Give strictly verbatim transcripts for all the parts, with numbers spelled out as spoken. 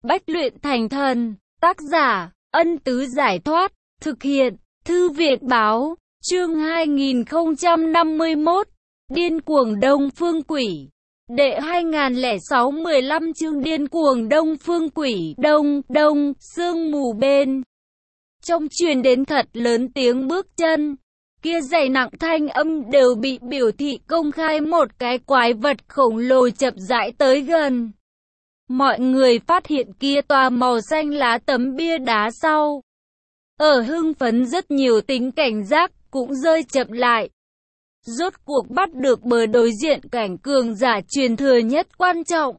Bách luyện thành thần. Tác giả, Ân Tứ Giải Thoát. Thực hiện, Thư viện Báo. Chương hai nghìn không trăm năm mươi mốt. Điên cuồng Đông Phương Quỷ. Đệ hai nghìn lẻ sáu mười lăm chương Điên cuồng Đông Phương Quỷ. Đông, đông, sương mù bên trong truyền đến thật lớn tiếng bước chân. Kia dày nặng thanh âm đều bị biểu thị công khai, một cái quái vật khổng lồ chậm rãi tới gần. Mọi người phát hiện kia tòa màu xanh lá tấm bia đá sau. Ở hưng phấn rất nhiều tính cảnh giác cũng rơi chậm lại. Rốt cuộc bắt được bờ đối diện cảnh cường giả truyền thừa nhất quan trọng.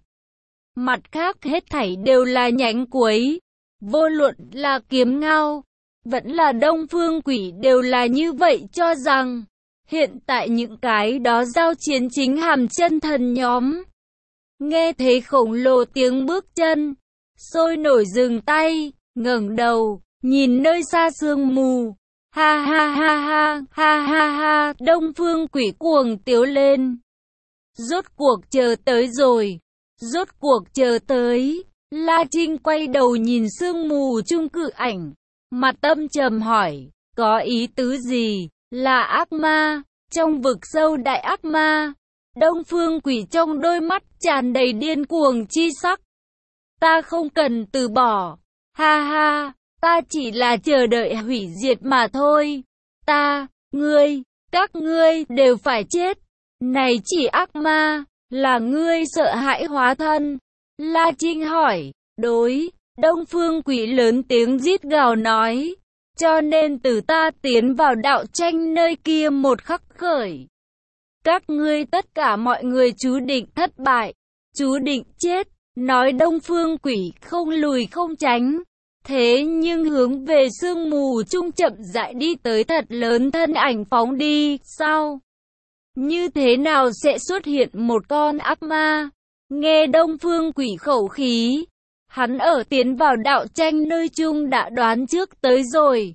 Mặt khác hết thảy đều là nhánh cuối. Vô luận là Kiếm Ngao, vẫn là Đông Phương Quỷ đều là như vậy cho rằng. Hiện tại những cái đó giao chiến chính hàm chân thần nhóm. Nghe thấy khổng lồ tiếng bước chân, sôi nổi dừng tay, ngẩng đầu, nhìn nơi xa sương mù. Ha ha ha ha, ha ha ha, Đông Phương Quỷ cuồng tiếu lên. Rốt cuộc chờ tới rồi, rốt cuộc chờ tới. La Trinh quay đầu nhìn sương mù chung cự ảnh, mặt âm trầm hỏi, có ý tứ gì? Là ác ma, trong vực sâu đại ác ma. Đông Phương Quỷ trong đôi mắt tràn đầy điên cuồng chi sắc. Ta không cần từ bỏ, ha ha, ta chỉ là chờ đợi hủy diệt mà thôi. Ta, ngươi, các ngươi đều phải chết. Này chỉ ác ma, là ngươi sợ hãi hóa thân? La Trinh hỏi. Đối, Đông Phương Quỷ lớn tiếng rít gào nói. Cho nên từ ta tiến vào đạo tranh nơi kia một khắc khởi, các ngươi tất cả mọi người chú định thất bại, chú định chết. Nói Đông Phương Quỷ không lùi không tránh. Thế nhưng hướng về sương mù trung chậm rãi đi tới, thật lớn thân ảnh phóng đi. Sao? Như thế nào sẽ xuất hiện một con ác ma? Nghe Đông Phương Quỷ khẩu khí, hắn ở tiến vào đạo tranh nơi chung đã đoán trước tới rồi.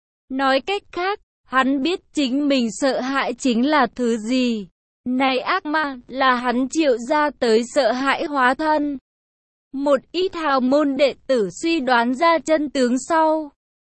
Nói cách khác, hắn biết chính mình sợ hãi chính là thứ gì. Này ác ma là hắn triệu ra tới sợ hãi hóa thân. Một ít hào môn đệ tử suy đoán ra chân tướng sau,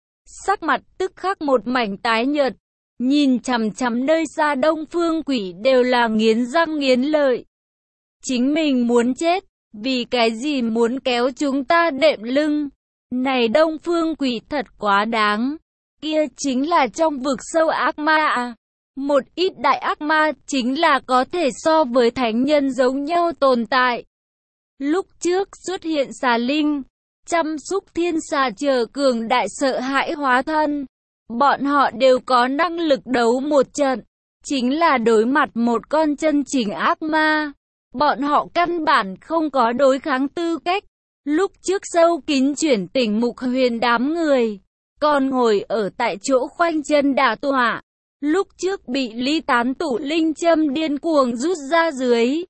sắc mặt tức khắc một mảnh tái nhợt, nhìn chằm chằm nơi xa Đông Phương Quỷ đều là nghiến răng nghiến lợi. Chính mình muốn chết, vì cái gì muốn kéo chúng ta đệm lưng? Này Đông Phương Quỷ thật quá đáng. Kia chính là trong vực sâu ác ma à? Một ít đại ác ma chính là có thể so với thánh nhân giống nhau tồn tại. Lúc trước xuất hiện xà linh, chăm xúc thiên xà chờ cường đại sợ hãi hóa thân. Bọn họ đều có năng lực đấu một trận, chính là đối mặt một con chân chính ác ma. Bọn họ căn bản không có đối kháng tư cách. Lúc trước sâu kín chuyển tỉnh Mục Huyền đám người, còn ngồi ở tại chỗ khoanh chân đả tọa. Lúc trước bị ly tán tụ linh châm điên cuồng rút ra dưới.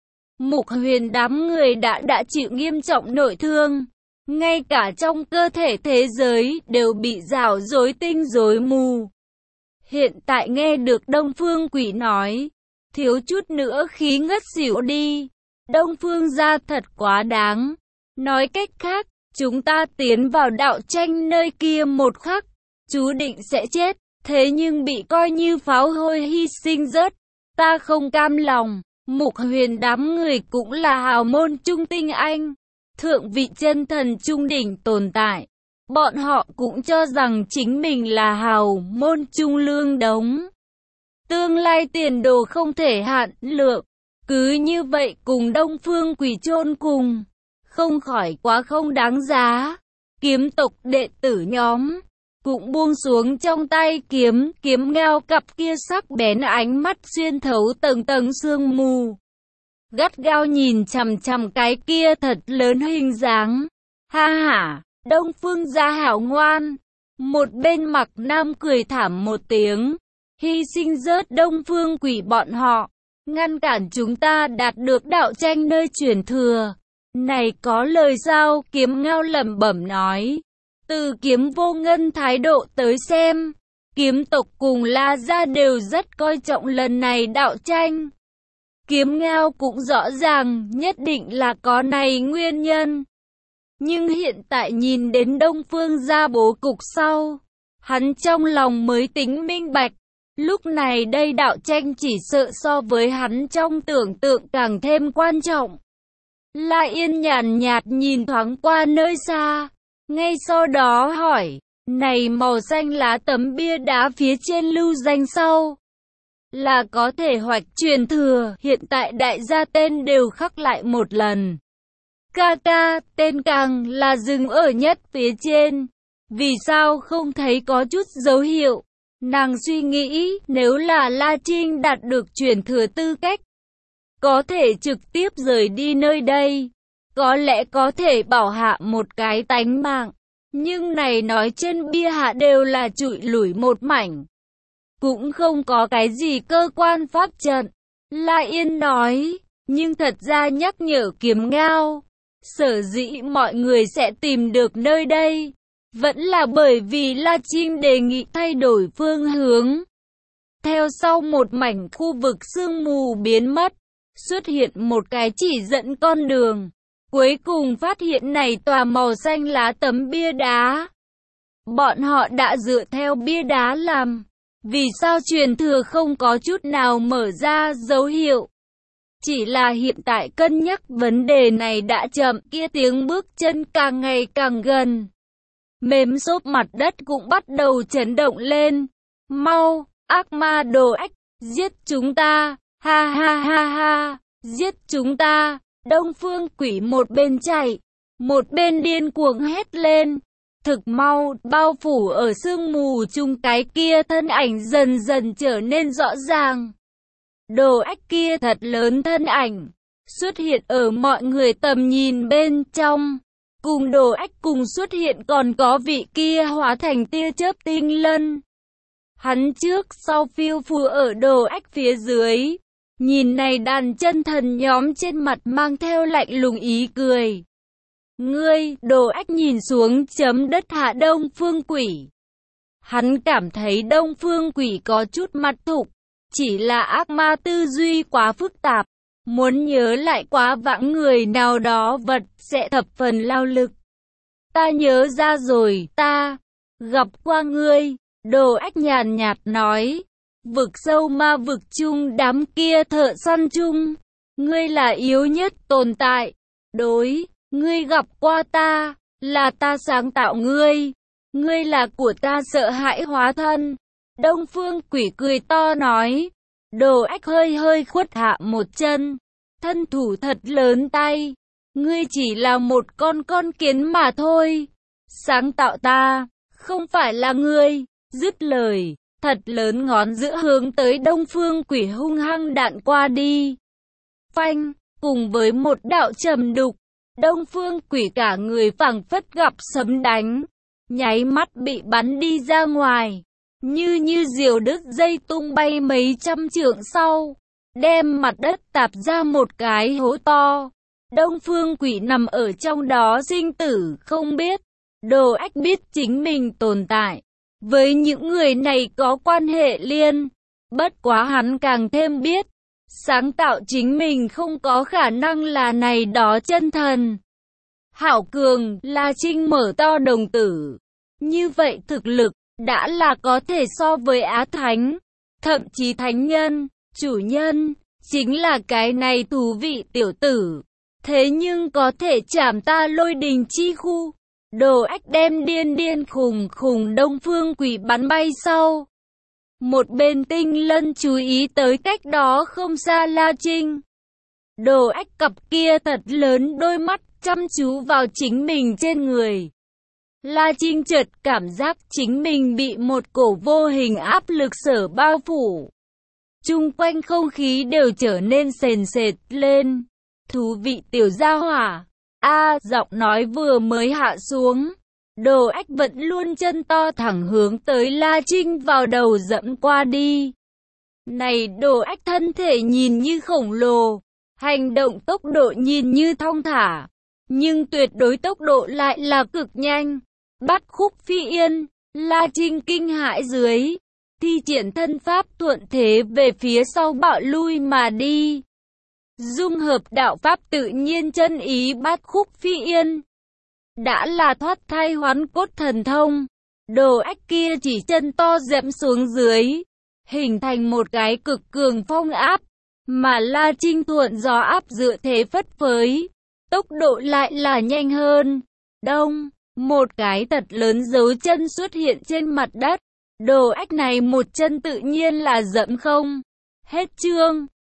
Mục Huyền đám người đã đã chịu nghiêm trọng nội thương. Ngay cả trong cơ thể thế giới đều bị rào rối tinh rối mù. Hiện tại nghe được Đông Phương Quỷ nói, thiếu chút nữa khí ngất xỉu đi. Đông Phương gia thật quá đáng. Nói cách khác, chúng ta tiến vào đạo tranh nơi kia một khắc, chú định sẽ chết. Thế nhưng bị coi như pháo hôi hy sinh rớt. Ta không cam lòng. Mục Huyền đám người cũng là hào môn trung tinh anh, thượng vị chân thần trung đỉnh tồn tại. Bọn họ cũng cho rằng chính mình là hào môn trung lương đống. Tương lai tiền đồ không thể hạn lượng. Cứ như vậy cùng Đông Phương Quỷ chôn cùng, không khỏi quá không đáng giá. Kiếm tộc đệ tử nhóm cũng buông xuống trong tay kiếm, Kiếm Ngao cặp kia sắc bén ánh mắt xuyên thấu tầng tầng sương mù, gắt gao nhìn chằm chằm cái kia thật lớn hình dáng. Ha ha, Đông Phương gia hảo ngoan. Một bên Mặc Nam cười thảm một tiếng, hy sinh rớt Đông Phương Quỷ bọn họ, ngăn cản chúng ta đạt được đạo tranh nơi truyền thừa. Này có lời sao? Kiếm Ngao lẩm bẩm nói. Từ Kiếm Vô Ngân thái độ tới xem, kiếm tộc cùng La gia đều rất coi trọng lần này đạo tranh. Kiếm Ngao cũng rõ ràng nhất định là có này nguyên nhân. Nhưng hiện tại nhìn đến Đông Phương gia bố cục sau, hắn trong lòng mới tính minh bạch. Lúc này đây đạo tranh chỉ sợ so với hắn trong tưởng tượng càng thêm quan trọng. La Yên nhàn nhạt nhìn thoáng qua nơi xa, ngay sau đó hỏi, này màu xanh lá tấm bia đá phía trên lưu danh sau, là có thể hoạch truyền thừa, hiện tại đại gia tên đều khắc lại một lần. Ca ca, tên càng là dừng ở nhất phía trên, vì sao không thấy có chút dấu hiệu? Nàng suy nghĩ, nếu là La Trinh đạt được truyền thừa tư cách, có thể trực tiếp rời đi nơi đây, có lẽ có thể bảo hạ một cái tánh mạng. Nhưng này nói trên bia hạ đều là trụi lủi một mảnh, cũng không có cái gì cơ quan pháp trận. La Yên nói, nhưng thật ra nhắc nhở Kiếm Ngao, sở dĩ mọi người sẽ tìm được nơi đây, vẫn là bởi vì La Trinh đề nghị thay đổi phương hướng. Theo sau một mảnh khu vực sương mù biến mất, xuất hiện một cái chỉ dẫn con đường. Cuối cùng phát hiện này tòa màu xanh lá tấm bia đá. Bọn họ đã dựa theo bia đá làm. Vì sao truyền thừa không có chút nào mở ra dấu hiệu? Chỉ là hiện tại cân nhắc vấn đề này đã chậm, kia tiếng bước chân càng ngày càng gần. Mềm xốp mặt đất cũng bắt đầu chấn động lên. Mau, ác ma đồ ách, giết chúng ta, ha ha ha ha, giết chúng ta. Đông Phương Quỷ một bên chạy, một bên điên cuồng hét lên. Thực mau, bao phủ ở sương mù chung cái kia thân ảnh dần dần trở nên rõ ràng. Đồ ách kia thật lớn thân ảnh, xuất hiện ở mọi người tầm nhìn bên trong. Cùng đồ ách cùng xuất hiện còn có vị kia hóa thành tia chớp tinh lân. Hắn trước sau phiêu phù ở đồ ách phía dưới. Nhìn này đàn chân thần nhóm trên mặt mang theo lạnh lùng ý cười. Ngươi, đồ ách nhìn xuống chấm đất hạ Đông Phương Quỷ. Hắn cảm thấy Đông Phương Quỷ có chút mặt thục, chỉ là ác ma tư duy quá phức tạp. Muốn nhớ lại quá vãng người nào đó vật sẽ thập phần lao lực. Ta nhớ ra rồi, ta gặp qua ngươi, đồ ách nhàn nhạt nói. Vực sâu ma vực chung đám kia thợ săn chung, ngươi là yếu nhất tồn tại. Đối, ngươi gặp qua ta, là ta sáng tạo ngươi, ngươi là của ta sợ hãi hóa thân. Đông Phương Quỷ cười to nói. Đồ ách hơi hơi khuất hạ một chân, thân thủ thật lớn tay. Ngươi chỉ là một con con kiến mà thôi, sáng tạo ta, không phải là ngươi. Dứt lời, thật lớn ngón giữa hướng tới Đông Phương Quỷ hung hăng đạn qua đi. Phanh, cùng với một đạo trầm đục, Đông Phương Quỷ cả người phảng phất gặp sấm đánh, nháy mắt bị bắn đi ra ngoài, như như diều đứt dây tung bay mấy trăm trượng sau, đem mặt đất tạp ra một cái hố to. Đông Phương Quỷ nằm ở trong đó sinh tử không biết. Đồ ách biết chính mình tồn tại với những người này có quan hệ liên, bất quá hắn càng thêm biết, sáng tạo chính mình không có khả năng là này đó chân thần. Hảo cường, La Trinh mở to đồng tử, như vậy thực lực, đã là có thể so với Á Thánh, thậm chí Thánh Nhân, chủ nhân, chính là cái này thú vị tiểu tử, thế nhưng có thể chảm ta lôi đình chi khu. Đồ ách đem điên điên khùng khùng Đông Phương Quỷ bắn bay sau. Một bên tinh lân chú ý tới cách đó không xa La Trinh. Đồ ách cặp kia thật lớn đôi mắt chăm chú vào chính mình trên người. La Trinh chợt cảm giác chính mình bị một cổ vô hình áp lực sở bao phủ. Chung quanh không khí đều trở nên sền sệt lên. Thú vị tiểu gia hỏa. A, à, giọng nói vừa mới hạ xuống, đồ ách vẫn luôn chân to thẳng hướng tới La Trinh vào đầu dẫm qua đi. Này đồ ách thân thể nhìn như khổng lồ, hành động tốc độ nhìn như thong thả, nhưng tuyệt đối tốc độ lại là cực nhanh. Bắt khúc phi yên, La Trinh kinh hãi dưới, thi triển thân pháp thuận thế về phía sau bạo lui mà đi. Dung hợp đạo pháp tự nhiên chân ý bát khúc phi yên. đã là thoát thai hoán cốt thần thông. Đồ ách kia chỉ chân to dẫm xuống dưới, hình thành một cái cực cường phong áp, mà La Trinh thuận gió áp dựa thế phất phới, tốc độ lại là nhanh hơn. Đông, một cái thật lớn dấu chân xuất hiện trên mặt đất. Đồ ách này một chân tự nhiên là dẫm không. Hết chương.